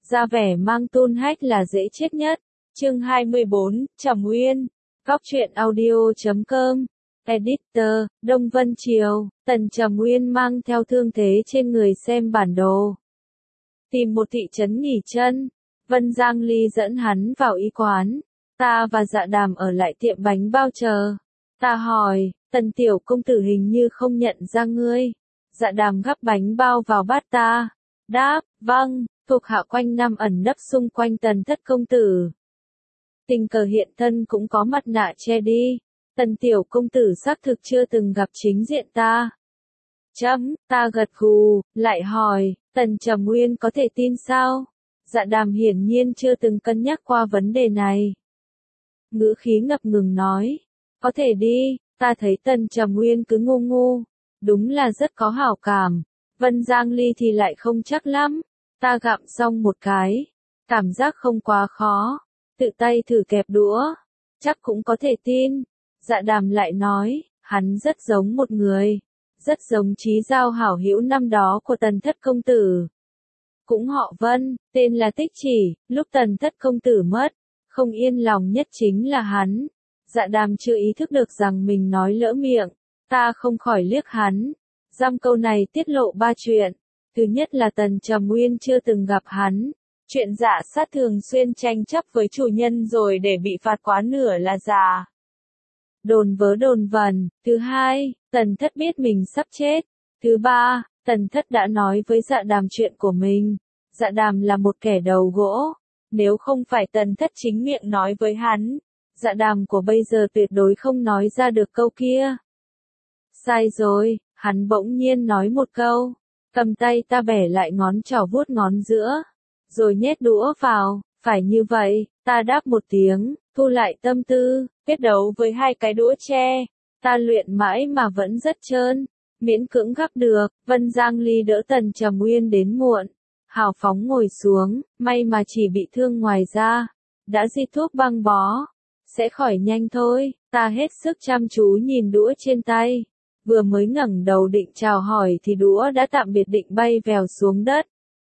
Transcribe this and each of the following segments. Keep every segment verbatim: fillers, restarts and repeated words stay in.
ra vẻ mang tôn hách là dễ chết nhất. Chương hai mươi bốn, Trầm Uyên. Góc truyện audio chấm com. Editor, Đông Vân Triều. Tần Trầm Uyên mang theo thương thế trên người xem bản đồ. Tìm một thị trấn nghỉ chân. Vân Giang Ly dẫn hắn vào y quán. Ta và Dạ Đàm ở lại tiệm bánh bao chờ. Ta hỏi, Tần tiểu công tử hình như không nhận ra ngươi. Dạ Đàm gắp bánh bao vào bát ta. Đáp, vâng, thuộc hạ quanh năm ẩn nấp xung quanh Tần thất công tử. Tình cờ hiện thân cũng có mặt nạ che đi. Tần tiểu công tử xác thực chưa từng gặp chính diện ta. Chấm, ta gật gù, lại hỏi, Tần Trầm Uyên có thể tin sao? Dạ Đàm hiển nhiên chưa từng cân nhắc qua vấn đề này. Ngữ khí ngập ngừng nói, có thể đi, ta thấy Tần Trầm Uyên cứ ngu ngu, đúng là rất có hảo cảm. Vân Giang Ly thì lại không chắc lắm. Ta gặm xong một cái, cảm giác không quá khó, tự tay thử kẹp đũa, chắc cũng có thể tin. Dạ Đàm lại nói, hắn rất giống một người, rất giống Chí Giao hảo hữu năm đó của Tần thất công tử. Cũng họ Vân, tên là Tích Chỉ, lúc Tần thất công tử mất, không yên lòng nhất chính là hắn. Dạ Đàm chưa ý thức được rằng mình nói lỡ miệng, ta không khỏi liếc hắn. Giam câu này tiết lộ ba chuyện. Thứ nhất là Tần Trầm Uyên chưa từng gặp hắn. Chuyện dạ sát thường xuyên tranh chấp với chủ nhân rồi để bị phạt quá nửa là giả. Đồn vớ đồn vẩn. Thứ hai, Tần thất biết mình sắp chết. Thứ ba, Tần thất đã nói với Dạ Đàm chuyện của mình. Dạ Đàm là một kẻ đầu gỗ. Nếu không phải Tần thất chính miệng nói với hắn, Dạ Đàm của bây giờ tuyệt đối không nói ra được câu kia. Sai rồi, hắn bỗng nhiên nói một câu. Cầm tay ta bẻ lại ngón trỏ vuốt ngón giữa, rồi nhét đũa vào, phải như vậy, ta đáp một tiếng, thu lại tâm tư, quyết đấu với hai cái đũa tre, ta luyện mãi mà vẫn rất trơn, miễn cưỡng gắp được. Vân Giang Ly đỡ Tần Trầm Uyên đến muộn, hào phóng ngồi xuống, may mà chỉ bị thương ngoài da, đã di thuốc băng bó, sẽ khỏi nhanh thôi. Ta hết sức chăm chú nhìn đũa trên tay. Vừa mới ngẩng đầu định chào hỏi thì đũa đã tạm biệt định bay vèo xuống đất.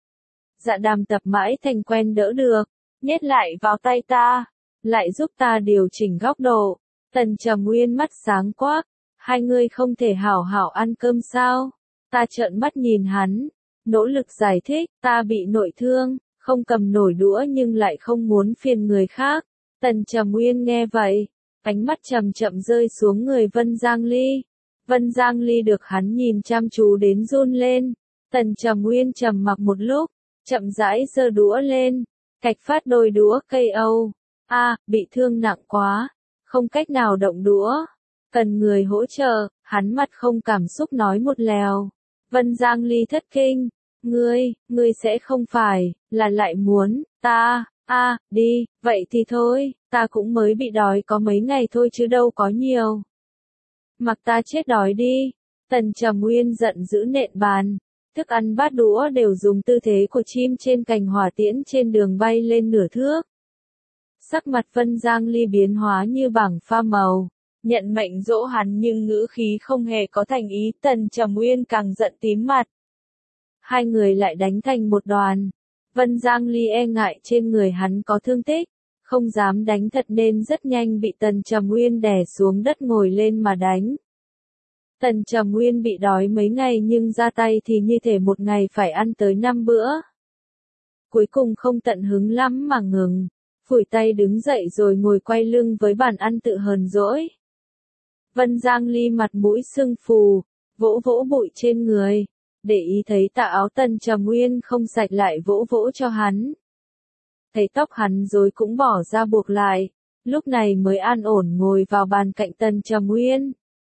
Dạ Đàm tập mãi thành quen đỡ được, nhét lại vào tay ta, lại giúp ta điều chỉnh góc độ. Tần Trầm Uyên mắt sáng quắc, hai người không thể hảo hảo ăn cơm sao? Ta trợn mắt nhìn hắn, nỗ lực giải thích, ta bị nội thương, không cầm nổi đũa nhưng lại không muốn phiền người khác. Tần Trầm Uyên nghe vậy, ánh mắt chậm chậm rơi xuống người Vân Giang Ly. Vân Giang Ly được hắn nhìn chăm chú đến run lên. Tần Trầm Uyên trầm mặc một lúc, chậm rãi giơ đũa lên, cạch phát đôi đũa cây âu. A, à, bị thương nặng quá, không cách nào động đũa, cần người hỗ trợ. Hắn mặt không cảm xúc nói một lèo. Vân Giang Ly thất kinh, ngươi, ngươi sẽ không phải là lại muốn ta? A, à, đi, vậy thì thôi, ta cũng mới bị đói có mấy ngày thôi chứ đâu có nhiều. Mặc ta chết đói đi. Tần Trầm Uyên giận dữ nện bàn. Thức ăn bát đũa đều dùng tư thế của chim trên cành hỏa tiễn trên đường bay lên nửa thước. Sắc mặt Vân Giang Ly biến hóa như bảng pha màu. Nhận mệnh dỗ hắn nhưng ngữ khí không hề có thành ý. Tần Trầm Uyên càng giận tím mặt. Hai người lại đánh thành một đoàn. Vân Giang Ly e ngại trên người hắn có thương tích, không dám đánh thật nên rất nhanh bị Tần Trầm Uyên đè xuống đất ngồi lên mà đánh. Tần Trầm Uyên bị đói mấy ngày nhưng ra tay thì như thể một ngày phải ăn tới năm bữa. Cuối cùng không tận hứng lắm mà ngừng, phủi tay đứng dậy rồi ngồi quay lưng với bàn ăn tự hờn dỗi. Vân Giang Ly mặt mũi sưng phù, vỗ vỗ bụi trên người, để ý thấy tà áo Tần Trầm Uyên không sạch lại vỗ vỗ cho hắn. Thấy tóc hắn rối cũng bỏ ra buộc lại, lúc này mới an ổn ngồi vào bàn cạnh Tần Trầm Uyên.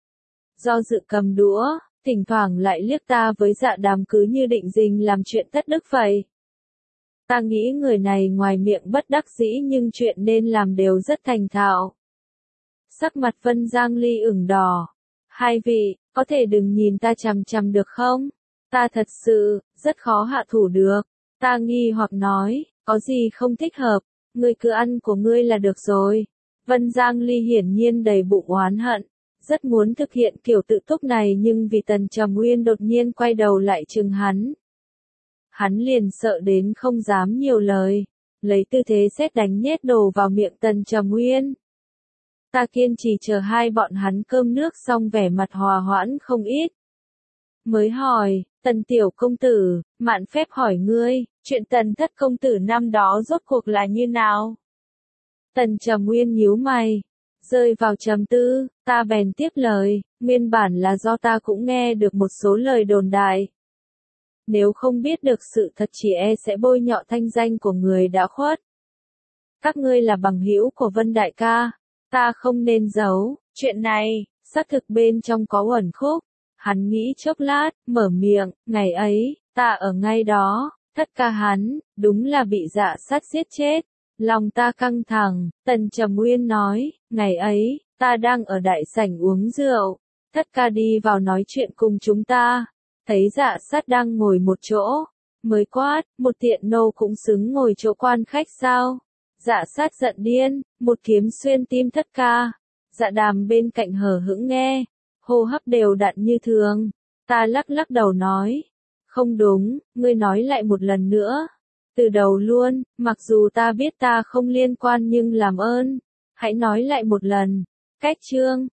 Do dự cầm đũa, thỉnh thoảng lại liếc ta với Dạ Đàm cứ như định rình làm chuyện thất đức vậy. Ta nghĩ người này ngoài miệng bất đắc dĩ nhưng chuyện nên làm đều rất thành thạo. Sắc mặt Vân Giang Ly ửng đỏ. Hai vị, có thể đừng nhìn ta chằm chằm được không? Ta thật sự, rất khó hạ thủ được. Ta nghi hoặc nói, có gì không thích hợp, ngươi cứ ăn của ngươi là được rồi. Vân Giang Ly hiển nhiên đầy bụng oán hận, rất muốn thực hiện kiểu tự túc này nhưng vì Tần Trầm Uyên đột nhiên quay đầu lại chừng hắn. Hắn liền sợ đến không dám nhiều lời, lấy tư thế sét đánh nhét đồ vào miệng Tần Trầm Uyên. Ta kiên trì chờ hai bọn hắn cơm nước xong vẻ mặt hòa hoãn không ít. Mới hỏi, Tần tiểu công tử, mạn phép hỏi ngươi, chuyện Tần thất công tử năm đó rốt cuộc là như nào? Tần Trầm Uyên nhíu mày, rơi vào trầm tư, ta bèn tiếp lời, nguyên bản là do ta cũng nghe được một số lời đồn đại. Nếu không biết được sự thật chỉ e sẽ bôi nhọ thanh danh của người đã khuất. Các ngươi là bằng hữu của Vân đại ca, ta không nên giấu, chuyện này, xác thực bên trong có uẩn khúc. Hắn nghĩ chốc lát, mở miệng, ngày ấy, ta ở ngay đó, thất ca hắn, đúng là bị Dạ Sát giết chết. Lòng ta căng thẳng, Tần Trầm Uyên nói, ngày ấy, ta đang ở đại sảnh uống rượu, thất ca đi vào nói chuyện cùng chúng ta, thấy Dạ Sát đang ngồi một chỗ, mới quát, một tiện nô cũng xứng ngồi chỗ quan khách sao? Dạ Sát giận điên, một kiếm xuyên tim thất ca. Dạ Đàm bên cạnh hờ hững nghe, hô hấp đều đặn như thường. Ta lắc lắc đầu nói, không đúng, ngươi nói lại một lần nữa. Từ đầu luôn, mặc dù ta biết ta không liên quan nhưng làm ơn, hãy nói lại một lần. Cách chương